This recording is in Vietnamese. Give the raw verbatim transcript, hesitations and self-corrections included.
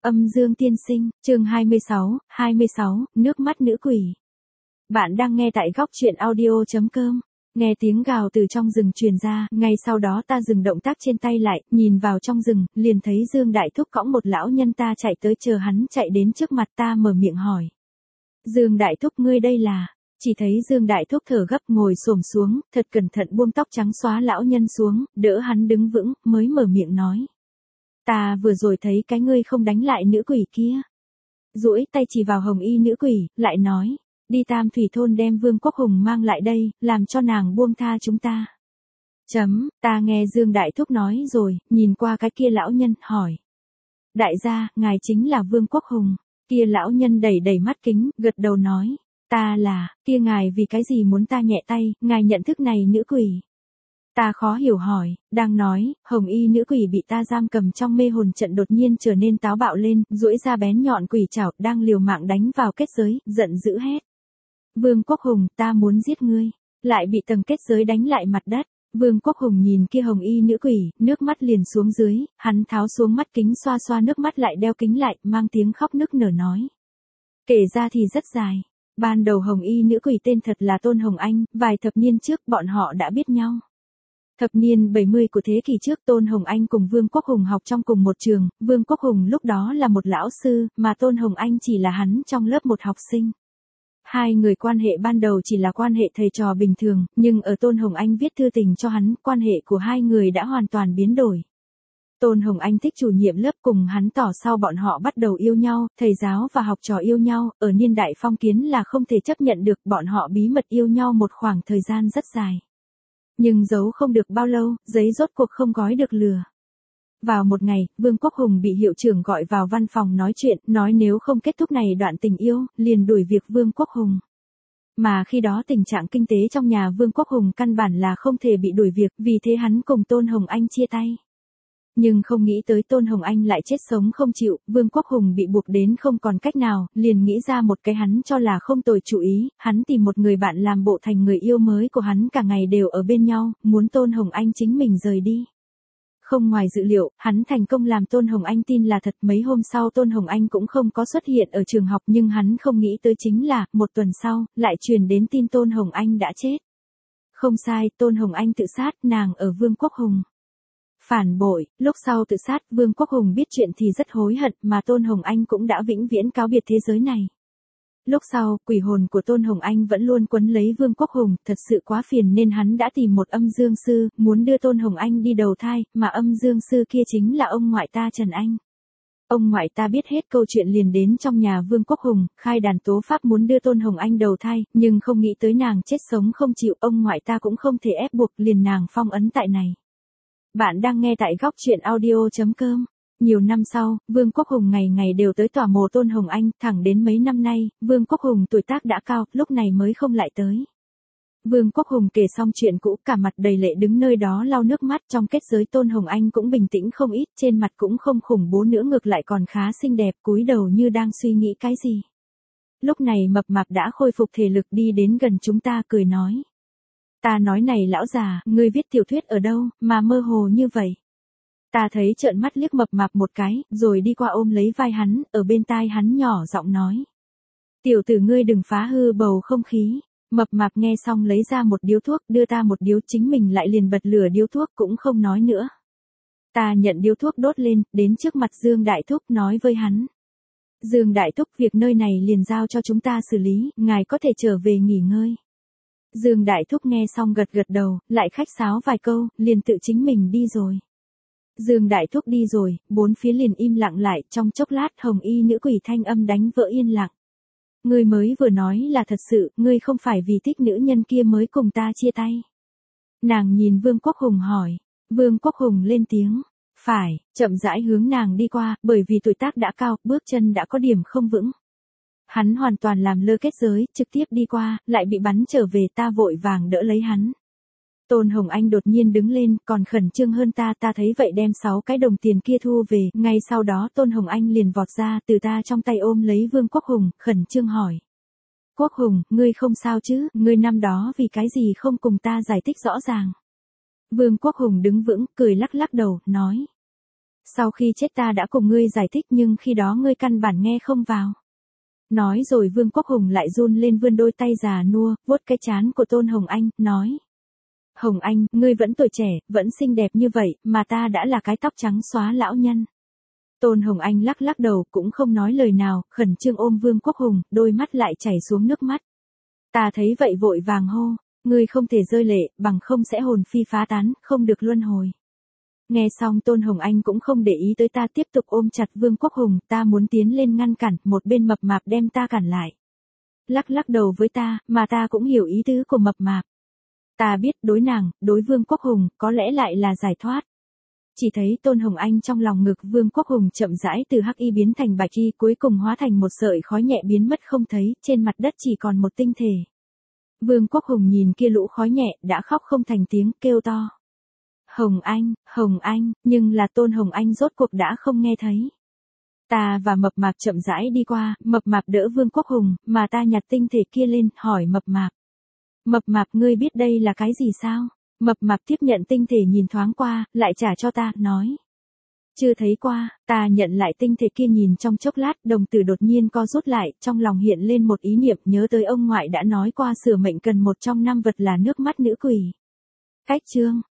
Âm dương tiên sinh, chương hai mươi sáu, hai mươi sáu, nước mắt nữ quỷ. Bạn đang nghe tại góc truyện audio.com. Nghe tiếng gào từ trong rừng truyền ra, ngay sau đó ta dừng động tác trên tay lại, nhìn vào trong rừng, liền thấy Dương Đại Thúc cõng một lão nhân, ta chạy tới chờ hắn chạy đến trước mặt ta mở miệng hỏi. Dương Đại Thúc, ngươi đây là... Chỉ thấy Dương Đại Thúc thở gấp ngồi xổm xuống, thật cẩn thận buông tóc trắng xóa lão nhân xuống, đỡ hắn đứng vững, mới mở miệng nói. Ta vừa rồi thấy cái ngươi không đánh lại nữ quỷ kia. Duỗi tay chỉ vào hồng y nữ quỷ, lại nói, đi Tam Thủy Thôn đem Vương Quốc Hùng mang lại đây, làm cho nàng buông tha chúng ta. Chấm, ta nghe Dương Đại Thúc nói rồi, nhìn qua cái kia lão nhân, hỏi. Đại gia, ngài chính là Vương Quốc Hùng. Kia lão nhân đẩy đẩy mắt kính, gật đầu nói, ta là, kia ngài vì cái gì muốn ta nhẹ tay, ngài nhận thức này nữ quỷ. Ta khó hiểu hỏi, đang nói, hồng y nữ quỷ bị ta giam cầm trong mê hồn trận đột nhiên trở nên táo bạo lên, duỗi ra bén nhọn quỷ trảo, đang liều mạng đánh vào kết giới, giận dữ hét. Vương Quốc Hùng, ta muốn giết ngươi, lại bị tầng kết giới đánh lại mặt đất. Vương Quốc Hùng nhìn kia hồng y nữ quỷ, nước mắt liền xuống dưới, hắn tháo xuống mắt kính xoa xoa nước mắt lại đeo kính lại, mang tiếng khóc nức nở nói. Kể ra thì rất dài. Ban đầu hồng y nữ quỷ tên thật là Tôn Hồng Anh, vài thập niên trước bọn họ đã biết nhau. Thập niên bảy mươi của thế kỷ trước, Tôn Hồng Anh cùng Vương Quốc Hùng học trong cùng một trường, Vương Quốc Hùng lúc đó là một lão sư, mà Tôn Hồng Anh chỉ là hắn trong lớp một học sinh. Hai người quan hệ ban đầu chỉ là quan hệ thầy trò bình thường, nhưng ở Tôn Hồng Anh viết thư tình cho hắn, quan hệ của hai người đã hoàn toàn biến đổi. Tôn Hồng Anh thích chủ nhiệm lớp, cùng hắn tỏ sau bọn họ bắt đầu yêu nhau, thầy giáo và học trò yêu nhau, ở niên đại phong kiến là không thể chấp nhận được, bọn họ bí mật yêu nhau một khoảng thời gian rất dài. Nhưng giấu không được bao lâu, giấy rốt cuộc không gói được lửa. Vào một ngày, Vương Quốc Hùng bị hiệu trưởng gọi vào văn phòng nói chuyện, nói nếu không kết thúc này đoạn tình yêu, liền đuổi việc Vương Quốc Hùng. Mà khi đó tình trạng kinh tế trong nhà Vương Quốc Hùng căn bản là không thể bị đuổi việc, vì thế hắn cùng Tôn Hồng Anh chia tay. Nhưng không nghĩ tới Tôn Hồng Anh lại chết sống không chịu, Vương Quốc Hùng bị buộc đến không còn cách nào, liền nghĩ ra một cái hắn cho là không tồi chủ ý, hắn tìm một người bạn làm bộ thành người yêu mới của hắn, cả ngày đều ở bên nhau, muốn Tôn Hồng Anh chính mình rời đi. Không ngoài dự liệu, hắn thành công làm Tôn Hồng Anh tin là thật. Mấy hôm sau Tôn Hồng Anh cũng không có xuất hiện ở trường học, nhưng hắn không nghĩ tới chính là, một tuần sau, lại truyền đến tin Tôn Hồng Anh đã chết. Không sai, Tôn Hồng Anh tự sát, nàng ở Vương Quốc Hùng. Phản bội, lúc sau tự sát, Vương Quốc Hùng biết chuyện thì rất hối hận, mà Tôn Hồng Anh cũng đã vĩnh viễn cáo biệt thế giới này. Lúc sau, quỷ hồn của Tôn Hồng Anh vẫn luôn quấn lấy Vương Quốc Hùng, thật sự quá phiền nên hắn đã tìm một âm dương sư, muốn đưa Tôn Hồng Anh đi đầu thai, mà âm dương sư kia chính là ông ngoại ta Trần Anh. Ông ngoại ta biết hết câu chuyện liền đến trong nhà Vương Quốc Hùng, khai đàn tố pháp muốn đưa Tôn Hồng Anh đầu thai, nhưng không nghĩ tới nàng chết sống không chịu, ông ngoại ta cũng không thể ép buộc, liền nàng phong ấn tại này. Bạn đang nghe tại góc truyện audio.com. Nhiều năm sau, Vương Quốc Hùng ngày ngày đều tới tòa mộ Tôn Hồng Anh, thẳng đến mấy năm nay, Vương Quốc Hùng tuổi tác đã cao, lúc này mới không lại tới. Vương Quốc Hùng kể xong chuyện cũ, cả mặt đầy lệ đứng nơi đó lau nước mắt, trong kết giới Tôn Hồng Anh cũng bình tĩnh không ít, trên mặt cũng không khủng bố nữa, ngược lại còn khá xinh đẹp, cúi đầu như đang suy nghĩ cái gì. Lúc này mập mạp đã khôi phục thể lực đi đến gần chúng ta cười nói. Ta nói này lão già, ngươi viết tiểu thuyết ở đâu, mà mơ hồ như vậy. Ta thấy trợn mắt liếc mập mạp một cái, rồi đi qua ôm lấy vai hắn, ở bên tai hắn nhỏ giọng nói. Tiểu tử ngươi đừng phá hư bầu không khí. Mập mạp nghe xong lấy ra một điếu thuốc, đưa ta một điếu, chính mình lại liền bật lửa điếu thuốc, cũng không nói nữa. Ta nhận điếu thuốc đốt lên, đến trước mặt Dương Đại Thúc nói với hắn. Dương Đại Thúc, việc nơi này liền giao cho chúng ta xử lý, ngài có thể trở về nghỉ ngơi. Dương Đại Thúc nghe xong gật gật đầu, lại khách sáo vài câu, liền tự chính mình đi rồi. Dương Đại Thúc đi rồi, bốn phía liền im lặng lại, trong chốc lát hồng y nữ quỷ thanh âm đánh vỡ yên lặng. Ngươi mới vừa nói là thật sự, ngươi không phải vì thích nữ nhân kia mới cùng ta chia tay. Nàng nhìn Vương Quốc Hùng hỏi. Vương Quốc Hùng lên tiếng. Phải, chậm rãi hướng nàng đi qua, bởi vì tuổi tác đã cao, bước chân đã có điểm không vững. Hắn hoàn toàn làm lơ kết giới, trực tiếp đi qua, lại bị bắn trở về, ta vội vàng đỡ lấy hắn. Tôn Hồng Anh đột nhiên đứng lên, còn khẩn trương hơn ta, ta thấy vậy đem sáu cái đồng tiền kia thu về, ngay sau đó Tôn Hồng Anh liền vọt ra, từ ta trong tay ôm lấy Vương Quốc Hùng, khẩn trương hỏi. Quốc Hùng, ngươi không sao chứ, ngươi năm đó vì cái gì không cùng ta giải thích rõ ràng. Vương Quốc Hùng đứng vững, cười lắc lắc đầu, nói. Sau khi chết ta đã cùng ngươi giải thích nhưng khi đó ngươi căn bản nghe không vào. Nói rồi Vương Quốc Hùng lại run lên vươn đôi tay già nua, vuốt cái trán của Tôn Hồng Anh, nói. Hồng Anh, ngươi vẫn tuổi trẻ, vẫn xinh đẹp như vậy, mà ta đã là cái tóc trắng xóa lão nhân. Tôn Hồng Anh lắc lắc đầu, cũng không nói lời nào, khẩn trương ôm Vương Quốc Hùng, đôi mắt lại chảy xuống nước mắt. Ta thấy vậy vội vàng hô, ngươi không thể rơi lệ, bằng không sẽ hồn phi phá tán, không được luân hồi. Nghe xong Tôn Hồng Anh cũng không để ý tới ta, tiếp tục ôm chặt Vương Quốc Hùng, ta muốn tiến lên ngăn cản, một bên mập mạp đem ta cản lại. Lắc lắc đầu với ta, mà ta cũng hiểu ý tứ của mập mạp. Ta biết đối nàng, đối Vương Quốc Hùng, có lẽ lại là giải thoát. Chỉ thấy Tôn Hồng Anh trong lòng ngực Vương Quốc Hùng chậm rãi từ hắc y biến thành bạch y, cuối cùng hóa thành một sợi khói nhẹ biến mất không thấy, trên mặt đất chỉ còn một tinh thể. Vương Quốc Hùng nhìn kia lũ khói nhẹ, đã khóc không thành tiếng, kêu to. Hồng Anh, Hồng Anh, nhưng là Tôn Hồng Anh rốt cuộc đã không nghe thấy. Ta và mập mạp chậm rãi đi qua, mập mạp đỡ Vương Quốc Hùng, mà ta nhặt tinh thể kia lên, hỏi mập mạp. Mập mạp, ngươi biết đây là cái gì sao? Mập mạp tiếp nhận tinh thể nhìn thoáng qua, lại trả cho ta, nói. Chưa thấy qua, ta nhận lại tinh thể kia nhìn trong chốc lát, đồng tử đột nhiên co rút lại, trong lòng hiện lên một ý niệm, nhớ tới ông ngoại đã nói qua sửa mệnh cần một trong năm vật là nước mắt nữ quỷ. Cách chương.